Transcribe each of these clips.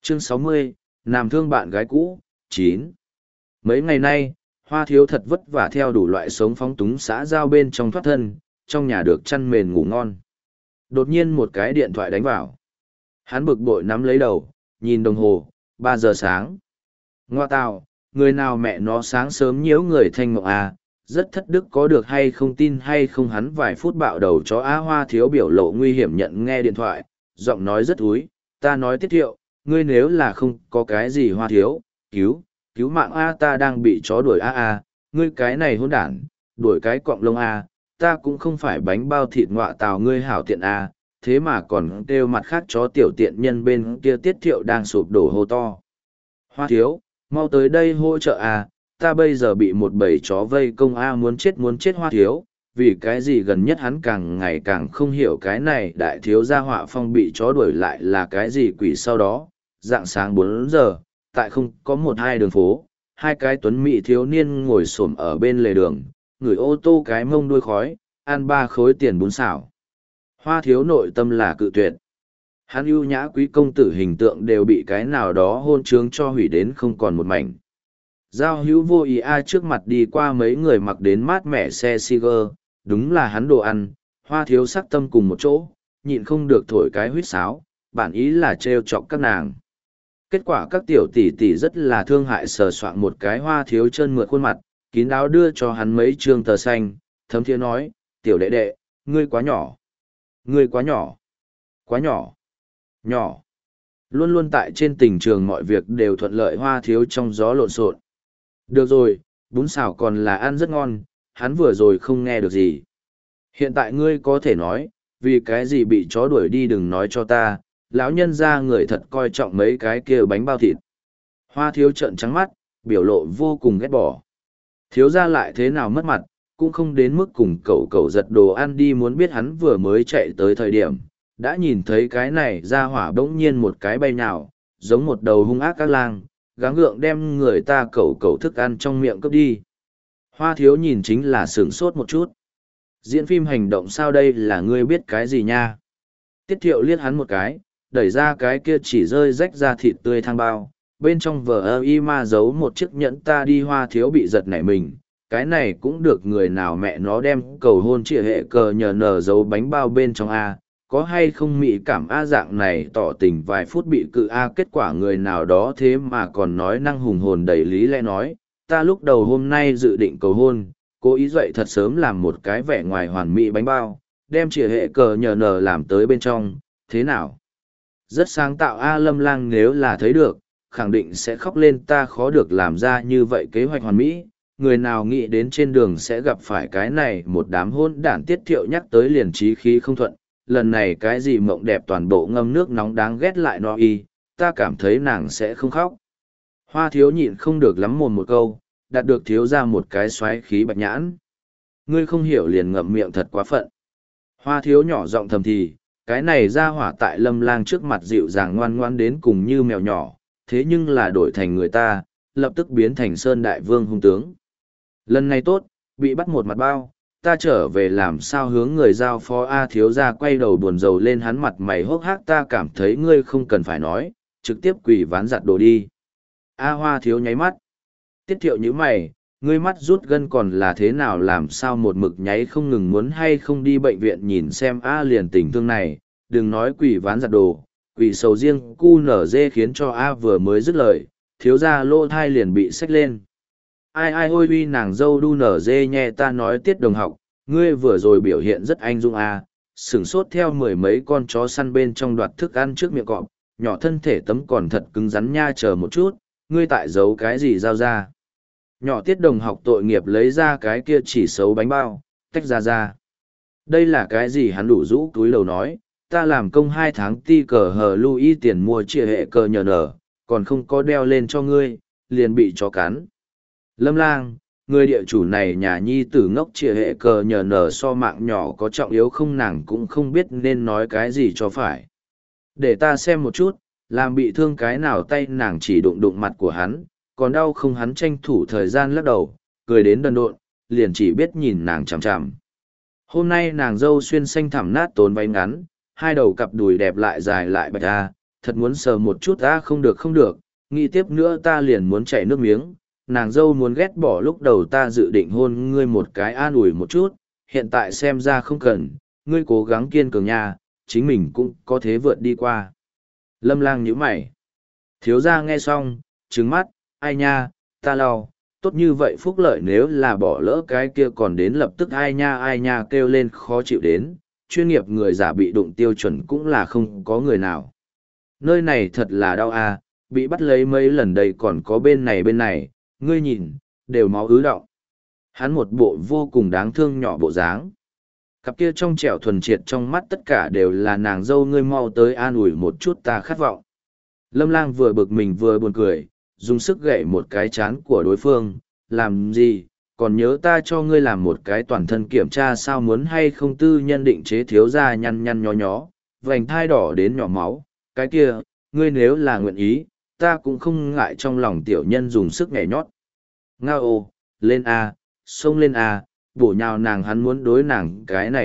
Chương 60, Nam thương bạn gái cũ, 9. Mấy ngày nay, Hoa Thiếu thật vất vả theo đủ loại sống phóng túng xã giao bên trong thoát thân, trong nhà được chăn mền ngủ ngon. Đột nhiên một cái điện thoại đánh vào. Hắn bực bội nắm lấy đầu, nhìn đồng hồ, 3 giờ sáng. Ngoa tào, người nào mẹ nó sáng sớm nhiễu người thanh mộng à, rất thất đức có được hay không tin hay không. Hắn vài phút bạo đầu chó Á. Hoa Thiếu biểu lộ nguy hiểm nhận nghe điện thoại, giọng nói rất úi, ta nói Tiết Thiệu, ngươi nếu là không có cái gì Hoa Thiếu, cứu mạng A, ta đang bị chó đuổi A, ngươi cái này hỗn đản, đuổi cái cọng lông A, ta cũng không phải bánh bao thịt ngọa tào ngươi hảo tiện A, thế mà còn kêu mặt khác chó tiểu tiện nhân bên kia. Tiết Thiệu đang sụp đổ hô to. Hoa Thiếu, mau tới đây hỗ trợ A, ta bây giờ bị một bầy chó vây công A, muốn chết. Hoa Thiếu, vì cái gì gần nhất hắn càng ngày càng không hiểu cái này đại thiếu gia họa phong bị chó đuổi lại là cái gì quỷ. Sau đó, dạng sáng 4 giờ, tại không có một hai đường phố, hai cái tuấn mỹ thiếu niên ngồi xổm ở bên lề đường, người ô tô cái mông đuôi khói, ăn 3 khối tiền bún xào. Hoa Thiếu nội tâm là cự tuyệt. Hắn ưu nhã quý công tử hình tượng đều bị cái nào đó hôn trướng cho hủy đến không còn một mảnh. Giao hữu vô ý ai trước mặt đi qua mấy người mặc đến mát mẻ xe Siger, đúng là hắn đồ ăn. Hoa Thiếu sắc tâm cùng một chỗ, nhịn không được thổi cái huýt sáo, bản ý là trêu chọc các nàng. Kết quả các tiểu tỷ tỷ rất là thương hại sờ soạng một cái Hoa Thiếu trơn mượt khuôn mặt, kín đáo đưa cho hắn mấy trương tờ xanh, thấm thiế nói, tiểu đệ đệ, ngươi quá nhỏ. Ngươi quá nhỏ. Quá nhỏ. Nhỏ. Luôn luôn tại trên tình trường mọi việc đều thuận lợi. Hoa Thiếu trong gió lộn xộn. Được rồi, bún xào còn là ăn rất ngon, hắn vừa rồi không nghe được gì. Hiện tại ngươi có thể nói, vì cái gì bị chó đuổi đi đừng nói cho ta, lão nhân ra người thật coi trọng mấy cái kia bánh bao thịt. Hoa Thiếu trợn trắng mắt, biểu lộ vô cùng ghét bỏ. Thiếu ra lại thế nào mất mặt, cũng không đến mức cùng cậu giật đồ ăn đi. Muốn biết hắn vừa mới chạy tới thời điểm, đã nhìn thấy cái này ra hỏa bỗng nhiên một cái bay nào, giống một đầu hung ác các lang, gắng gượng đem người ta cậu thức ăn trong miệng cướp đi. Hoa Thiếu nhìn chính là sửng sốt một chút. Diễn phim hành động sao đây, là ngươi biết cái gì nha? Tiết Thiệu liếc hắn một cái, đẩy ra cái kia chỉ rơi rách ra thịt tươi thang bao, bên trong vờ y ma giấu một chiếc nhẫn ta đi. Hoa Thiếu bị giật nảy mình, cái này cũng được, người nào mẹ nó đem cầu hôn trịa hệ cờ nhờ nở giấu bánh bao bên trong A, có hay không mị cảm A dạng này tỏ tình vài phút bị cự A. Kết quả người nào đó thế mà còn nói năng hùng hồn đầy lý lẽ nói, ta lúc đầu hôm nay dự định cầu hôn, cố ý dậy thật sớm làm một cái vẻ ngoài hoàn mỹ bánh bao, đem trịa hệ cờ nhờ nở làm tới bên trong, thế nào? Rất sáng tạo A. Lâm Lang nếu là thấy được, khẳng định sẽ khóc lên. Ta khó được làm ra như vậy kế hoạch hoàn mỹ, người nào nghĩ đến trên đường sẽ gặp phải cái này một đám hôn đản. Tiết Thiệu nhắc tới liền trí khí không thuận, lần này cái gì mộng đẹp toàn bộ ngâm nước nóng đáng ghét lại no y, ta cảm thấy nàng sẽ không khóc. Hoa Thiếu nhịn không được lắm mồm một câu, đạt được thiếu ra một cái xoáy khí bạch nhãn. Ngươi không hiểu liền ngậm miệng thật quá phận. Hoa Thiếu nhỏ giọng thầm thì, cái này ra hỏa tại Lâm Lang trước mặt dịu dàng ngoan ngoan đến cùng như mèo nhỏ, thế nhưng là đổi thành người ta, lập tức biến thành Sơn Đại Vương hung tướng. Lần này tốt, bị bắt một mặt bao, ta trở về làm sao hướng người giao phó A. Thiếu gia quay đầu buồn rầu lên, hắn mặt mày hốc hác, ta cảm thấy ngươi không cần phải nói, trực tiếp quỳ ván giặt đồ đi. A. Hoa Thiếu nháy mắt. Tiết Thiệu như mày, ngươi mắt rút gân còn là thế nào, làm sao một mực nháy không ngừng, muốn hay không đi bệnh viện nhìn xem A. Liền tình thương này, đừng nói quỳ ván giặt đồ, quỳ sầu riêng cu nở dê khiến cho A vừa mới dứt lời, thiếu gia lô thai liền bị xách lên. Ai ôi uy nàng dâu đu nở dê nhẹ, ta nói Tiết đồng học, ngươi vừa rồi biểu hiện rất anh dung A. Sửng sốt theo mười mấy con chó săn bên trong đoạt thức ăn trước miệng cọp, nhỏ thân thể tấm còn thật cứng rắn nha, chờ một chút, ngươi tại giấu cái gì giao ra. Nhỏ Tiết đồng học tội nghiệp lấy ra cái kia chỉ xấu bánh bao, tách ra. Đây là cái gì, hắn đủ rũ túi đầu nói, ta làm công 2 tháng ti cờ hờ Louis tiền mua chia hệ cờ nhờ nở, còn không có đeo lên cho ngươi, liền bị chó cắn. Lâm Lang, người địa chủ này nhà nhi tử ngốc, chia hệ cờ nhờ nở so mạng nhỏ có trọng yếu không, nàng cũng không biết nên nói cái gì cho phải. Để ta xem một chút, làm bị thương cái nào tay, nàng chỉ đụng mặt của hắn, còn đau không, hắn tranh thủ thời gian lắc đầu, cười đến đần độn, liền chỉ biết nhìn nàng chằm chằm. Hôm nay nàng dâu xuyên xanh thẳm nát tốn váy ngắn, hai đầu cặp đùi đẹp lại dài lại bạch a, thật muốn sờ một chút ta không được không được, nghĩ tiếp nữa ta liền muốn chảy nước miếng, nàng dâu muốn ghét bỏ lúc đầu ta dự định hôn ngươi một cái an ủi một chút, hiện tại xem ra không cần, ngươi cố gắng kiên cường nha, chính mình cũng có thế vượt đi qua. Lâm Lang nhíu mày. Thiếu gia nghe xong, trừng mắt, ai nha, ta lau, tốt như vậy phúc lợi nếu là bỏ lỡ cái kia còn đến lập tức ai nha kêu lên khó chịu đến, chuyên nghiệp người giả bị đụng tiêu chuẩn cũng là không có người nào. Nơi này thật là đau à, bị bắt lấy mấy lần đây còn có bên này, ngươi nhìn, đều máu ứ đọng. Hắn một bộ vô cùng đáng thương nhỏ bộ dáng. Cặp kia trong trẻo thuần triệt trong mắt tất cả đều là nàng dâu ngươi mau tới an ủi một chút ta khát vọng. Lâm Lang vừa bực mình vừa buồn cười, dùng sức gậy một cái chán của đối phương, làm gì, còn nhớ ta cho ngươi làm một cái toàn thân kiểm tra sao muốn hay không tư nhân định chế thiếu ra nhăn nhăn nhó nhó, vành thai đỏ đến nhỏ máu, cái kia, ngươi nếu là nguyện ý, ta cũng không ngại trong lòng tiểu nhân dùng sức nhảy nhót. Ngao, lên A, xông lên A, bổ nhào nàng hắn muốn đối nàng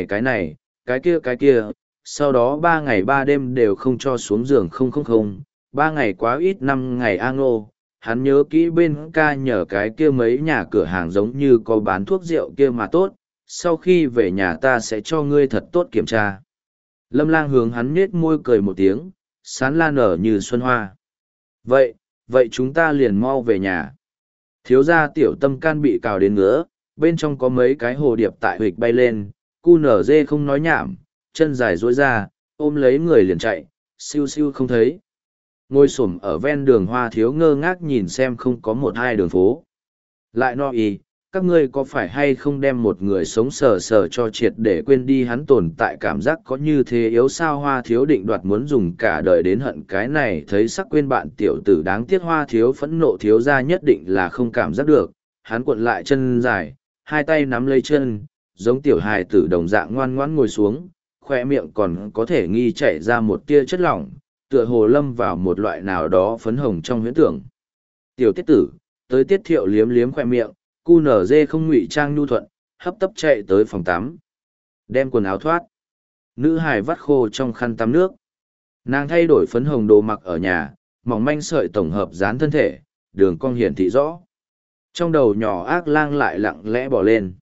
cái kia, sau đó 3 ngày 3 đêm đều không cho xuống giường không, 3 ngày quá ít 5 ngày a ngô, hắn nhớ kỹ bên ca nhờ cái kia mấy nhà cửa hàng giống như có bán thuốc rượu kia mà tốt, sau khi về nhà ta sẽ cho ngươi thật tốt kiểm tra. Lâm Lang hướng hắn nhếch môi cười một tiếng, sán lan nở như xuân hoa. Vậy chúng ta liền mau về nhà. Thiếu gia tiểu tâm can bị cào đến ngứa, bên trong có mấy cái hồ điệp tại huỵch bay lên, cu nở dê không nói nhảm, chân dài duỗi ra, ôm lấy người liền chạy, siêu siêu không thấy. Ngồi xổm ở ven đường Hoa Thiếu ngơ ngác nhìn xem không có một hai đường phố. Lại no ý, các ngươi có phải hay không đem một người sống sờ sờ cho triệt để quên đi hắn tồn tại cảm giác có như thế yếu sao Hoa Thiếu định đoạt muốn dùng cả đời đến hận cái này thấy sắc quên bạn tiểu tử đáng tiếc Hoa Thiếu phẫn nộ thiếu ra nhất định là không cảm giác được, hắn cuộn lại chân dài, hai tay nắm lấy chân, giống tiểu hài tử đồng dạng ngoan ngoãn ngồi xuống, khoe miệng còn có thể nghi chảy ra một tia chất lỏng, tựa hồ lâm vào một loại nào đó phấn hồng trong huyễn tưởng. Tiểu tiết tử, tới tiết thiệu liếm liếm khoe miệng, cu nở dê không ngụy trang nhu thuận, hấp tấp chạy tới phòng tắm. Đem quần áo thoát. Nữ hài vắt khô trong khăn tắm nước. Nàng thay đổi phấn hồng đồ mặc ở nhà, mỏng manh sợi tổng hợp dán thân thể, đường cong hiển thị rõ. Trong đầu nhỏ ác lang lại lặng lẽ bỏ lên.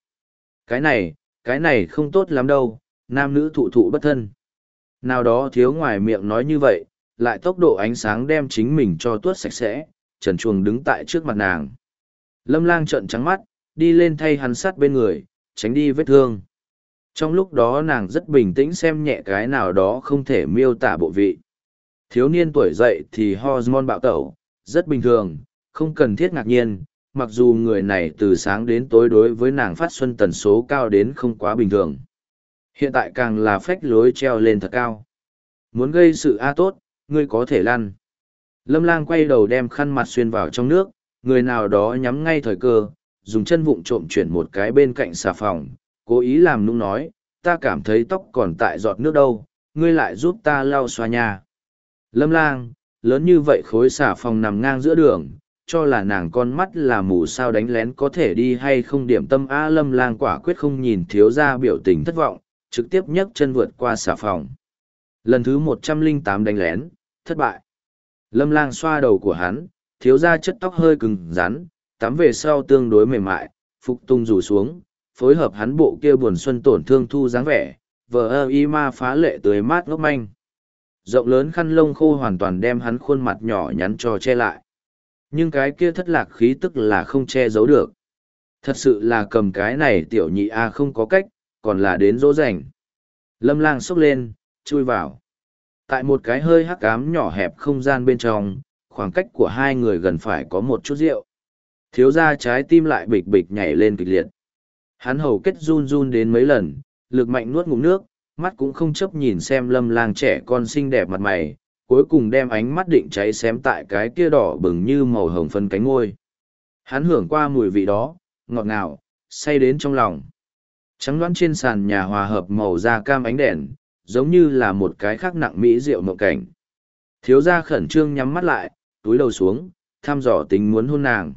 Cái này không tốt lắm đâu, nam nữ thụ thụ bất thân. Nào đó thiếu ngoài miệng nói như vậy, lại tốc độ ánh sáng đem chính mình cho tuốt sạch sẽ, trần chuồng đứng tại trước mặt nàng. Lâm Lang trợn trắng mắt, đi lên thay hắn sát bên người, tránh đi vết thương. Trong lúc đó nàng rất bình tĩnh xem nhẹ cái nào đó không thể miêu tả bộ vị. Thiếu niên tuổi dậy thì hormone bạo tẩu, rất bình thường, không cần thiết ngạc nhiên, mặc dù người này từ sáng đến tối đối với nàng phát xuân tần số cao đến không quá bình thường. Hiện tại càng là phách lối treo lên thật cao. Muốn gây sự a tốt, ngươi có thể lăn. Lâm Lang quay đầu đem khăn mặt xuyên vào trong nước, người nào đó nhắm ngay thời cơ, dùng chân vụng trộm chuyển một cái bên cạnh xà phòng, cố ý làm nũng nói, ta cảm thấy tóc còn tại giọt nước đâu, ngươi lại giúp ta lau xoa nha. Lâm Lang, lớn như vậy khối xà phòng nằm ngang giữa đường, cho là nàng con mắt là mù sao đánh lén có thể đi hay không điểm tâm a Lâm Lang quả quyết không nhìn thiếu gia biểu tình thất vọng, trực tiếp nhấc chân vượt qua xà phòng. Lần thứ 108 đánh lén, thất bại. Lâm Lang xoa đầu của hắn, thiếu gia chất tóc hơi cứng rắn, tắm về sau tương đối mềm mại, phục tung rủ xuống, phối hợp hắn bộ kia buồn xuân tổn thương thu dáng vẻ, vờ ơ y ma phá lệ tươi mát ngốc manh. Rộng lớn khăn lông khô hoàn toàn đem hắn khuôn mặt nhỏ nhắn cho che lại. Nhưng cái kia thất lạc khí tức là không che giấu được. Thật sự là cầm cái này tiểu nhị A không có cách, còn là đến dỗ dành. Lâm Lang xốc lên, chui vào. Tại một cái hơi hắc ám nhỏ hẹp không gian bên trong, khoảng cách của hai người gần phải có một chút rượu. Thiếu gia trái tim lại bịch bịch nhảy lên kịch liệt. Hắn hầu kết run run đến mấy lần, lực mạnh nuốt ngụm nước, mắt cũng không chấp nhìn xem Lâm Lang trẻ con xinh đẹp mặt mày, cuối cùng đem ánh mắt định cháy xém tại cái kia đỏ bừng như màu hồng phân cánh ngôi. Hắn hưởng qua mùi vị đó, ngọt ngào, say đến trong lòng. Trắng đoán trên sàn nhà hòa hợp màu da cam ánh đèn, giống như là một cái khác nặng mỹ rượu mộng cảnh. Thiếu gia khẩn trương nhắm mắt lại, túi đầu xuống, thăm dò tính muốn hôn nàng.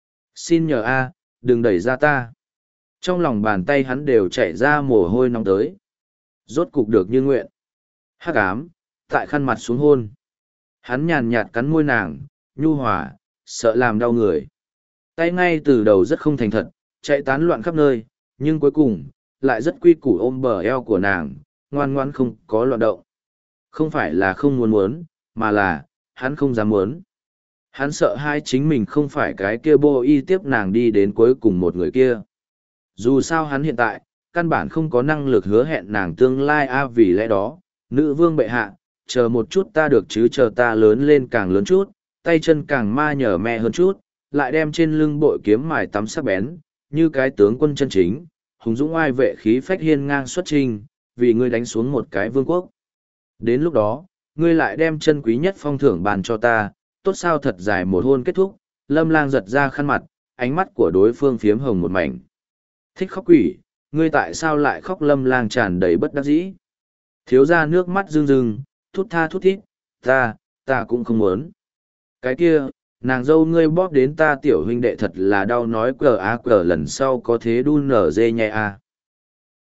Xin nhờ a, đừng đẩy ra ta. Trong lòng bàn tay hắn đều chảy ra mồ hôi nóng tới. Rốt cục được như nguyện. Hắc ám, tại khăn mặt xuống hôn. Hắn nhàn nhạt cắn môi nàng, nhu hòa, sợ làm đau người. Tay ngay từ đầu rất không thành thật, chạy tán loạn khắp nơi, nhưng cuối cùng, lại rất quy củ ôm bờ eo của nàng, ngoan ngoãn không có loạn động. Không phải là không muốn muốn, mà là, hắn không dám muốn. Hắn sợ hai chính mình không phải cái kia bô y tiếp nàng đi đến cuối cùng một người kia. Dù sao hắn hiện tại, căn bản không có năng lực hứa hẹn nàng tương lai vì lẽ đó, nữ vương bệ hạ, chờ một chút ta được chứ, chờ ta lớn lên càng lớn chút, tay chân càng ma nhở mẹ hơn chút, lại đem trên lưng bội kiếm mài tắm sắc bén, như cái tướng quân chân chính, hùng dũng oai vệ khí phách hiên ngang xuất trình, vì ngươi đánh xuống một cái vương quốc. Đến lúc đó, ngươi lại đem chân quý nhất phong thưởng bàn cho ta, tốt sao thật dài một hôn kết thúc, Lâm Lang giật ra khăn mặt, ánh mắt của đối phương phiếm hồng một mảnh. Thích khóc quỷ, ngươi tại sao lại khóc? Lâm Lang tràn đầy bất đắc dĩ. Thiếu ra nước mắt rưng rưng, thút tha thút thít, ta cũng không muốn. Cái kia, nàng dâu ngươi bóp đến ta tiểu huynh đệ thật là đau, nói cờ lần sau có thế đun nở dê nhẹ à.